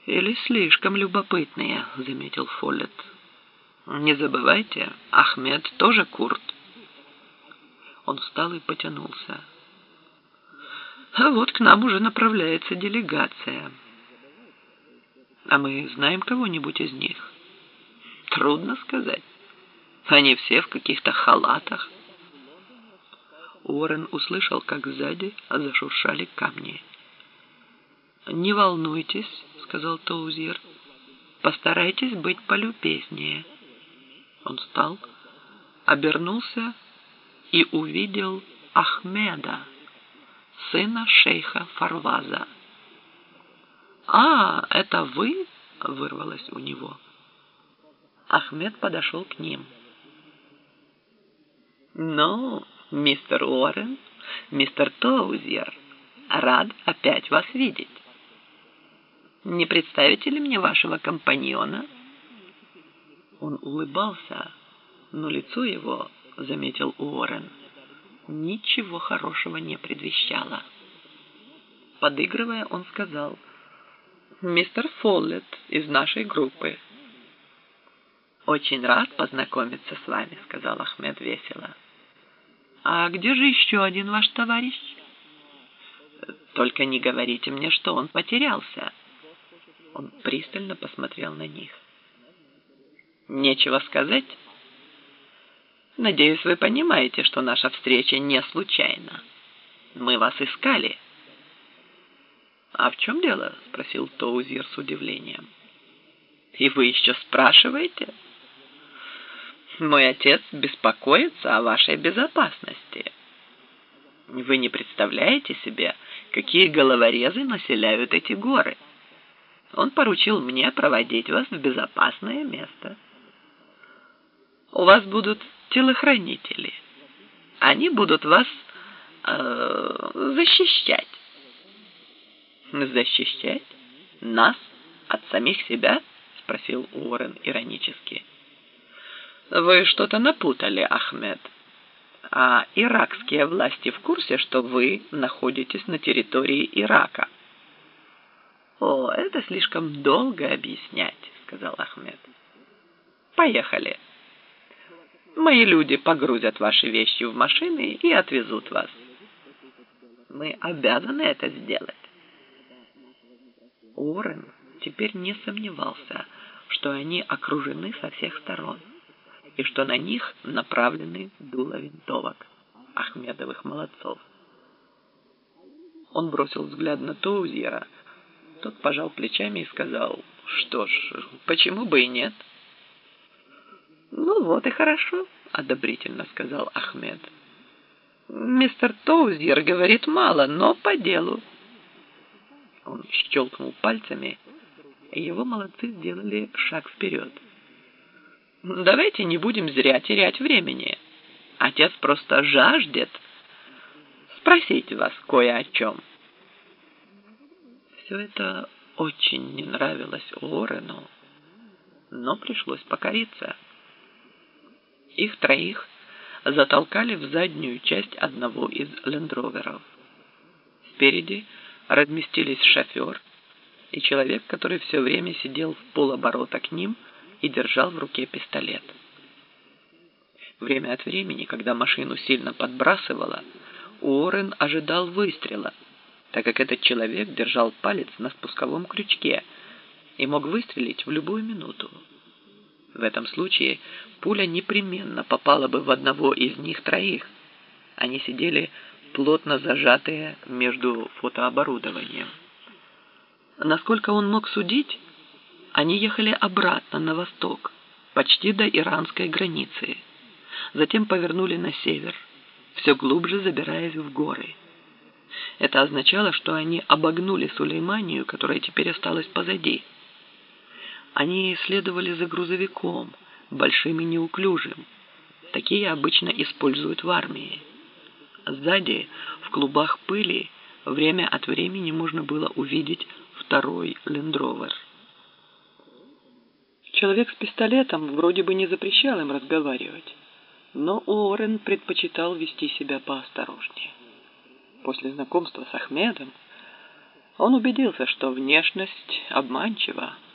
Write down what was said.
«Или слишком любопытные», — заметил Фоллет. «Не забывайте, Ахмед тоже курд». Он встал и потянулся. «А вот к нам уже направляется делегация. А мы знаем кого-нибудь из них?» «Трудно сказать. Они все в каких-то халатах». Уоррен услышал, как сзади зашуршали камни. «Не волнуйтесь», — сказал Тоузир. «Постарайтесь быть полюбезнее». Он встал, обернулся и увидел Ахмеда, сына шейха Фарваза. «А, это вы?» — вырвалось у него. Ахмед подошел к ним. «Ну, мистер Уоррен, мистер Тоузир, рад опять вас видеть. Не представите ли мне вашего компаньона?» Он улыбался, но лицо его, заметил Уоррен, ничего хорошего не предвещало. Подыгрывая, он сказал: «Мистер Фоллет из нашей группы». «Очень рад познакомиться с вами», — сказал Ахмед весело. «А где же еще один ваш товарищ?» «Только не говорите мне, что он потерялся». Он пристально посмотрел на них. «Нечего сказать? Надеюсь, вы понимаете, что наша встреча не случайна. Мы вас искали». «А в чем дело?» — спросил Тоузир с удивлением. «И вы еще спрашиваете? Мой отец беспокоится о вашей безопасности. Вы не представляете себе, какие головорезы населяют эти горы. Он поручил мне проводить вас в безопасное место. У вас будут телохранители. Они будут вас защищать». «Защищать? Нас? От самих себя?» — спросил Уоррен иронически. «Вы что-то напутали, Ахмед. А иракские власти в курсе, что вы находитесь на территории Ирака?» «О, это слишком долго объяснять», — сказал Ахмед. «Поехали. Мои люди погрузят ваши вещи в машины и отвезут вас. Мы обязаны это сделать». Уоррен теперь не сомневался, что они окружены со всех сторон и что на них направлены дула винтовок Ахмедовых молодцов. Он бросил взгляд на Тоузира. Тот пожал плечами и сказал: «Что ж, почему бы и нет?» «Ну вот и хорошо», — одобрительно сказал Ахмед. «Мистер Тоузир говорит мало, но по делу». Он щелкнул пальцами, и его молодцы сделали шаг вперед. «Давайте не будем зря терять времени. Отец просто жаждет спросить вас кое о чем». Все это очень не нравилось Уоррену, но пришлось покориться. Их троих затолкали в заднюю часть одного из лендроверов. Спереди разместились шофер и человек, который все время сидел в полоборота к ним и держал в руке пистолет. Время от времени, когда машину сильно подбрасывало, Уоррен ожидал выстрела, так как этот человек держал палец на спусковом крючке и мог выстрелить в любую минуту. В этом случае пуля непременно попала бы в одного из них троих. Они сидели плотно зажатые между фотооборудованием. Насколько он мог судить, они ехали обратно на восток, почти до иранской границы. Затем повернули на север, все глубже забираясь в горы. Это означало, что они обогнули Сулейманию, которая теперь осталась позади. Они следовали за грузовиком, большим и неуклюжим. Такие обычно используют в армии. Сзади, в клубах пыли, время от времени можно было увидеть второй лендровер. Человек с пистолетом вроде бы не запрещал им разговаривать, но Уоррен предпочитал вести себя поосторожнее. После знакомства с Ахмедом Он убедился, что внешность обманчива.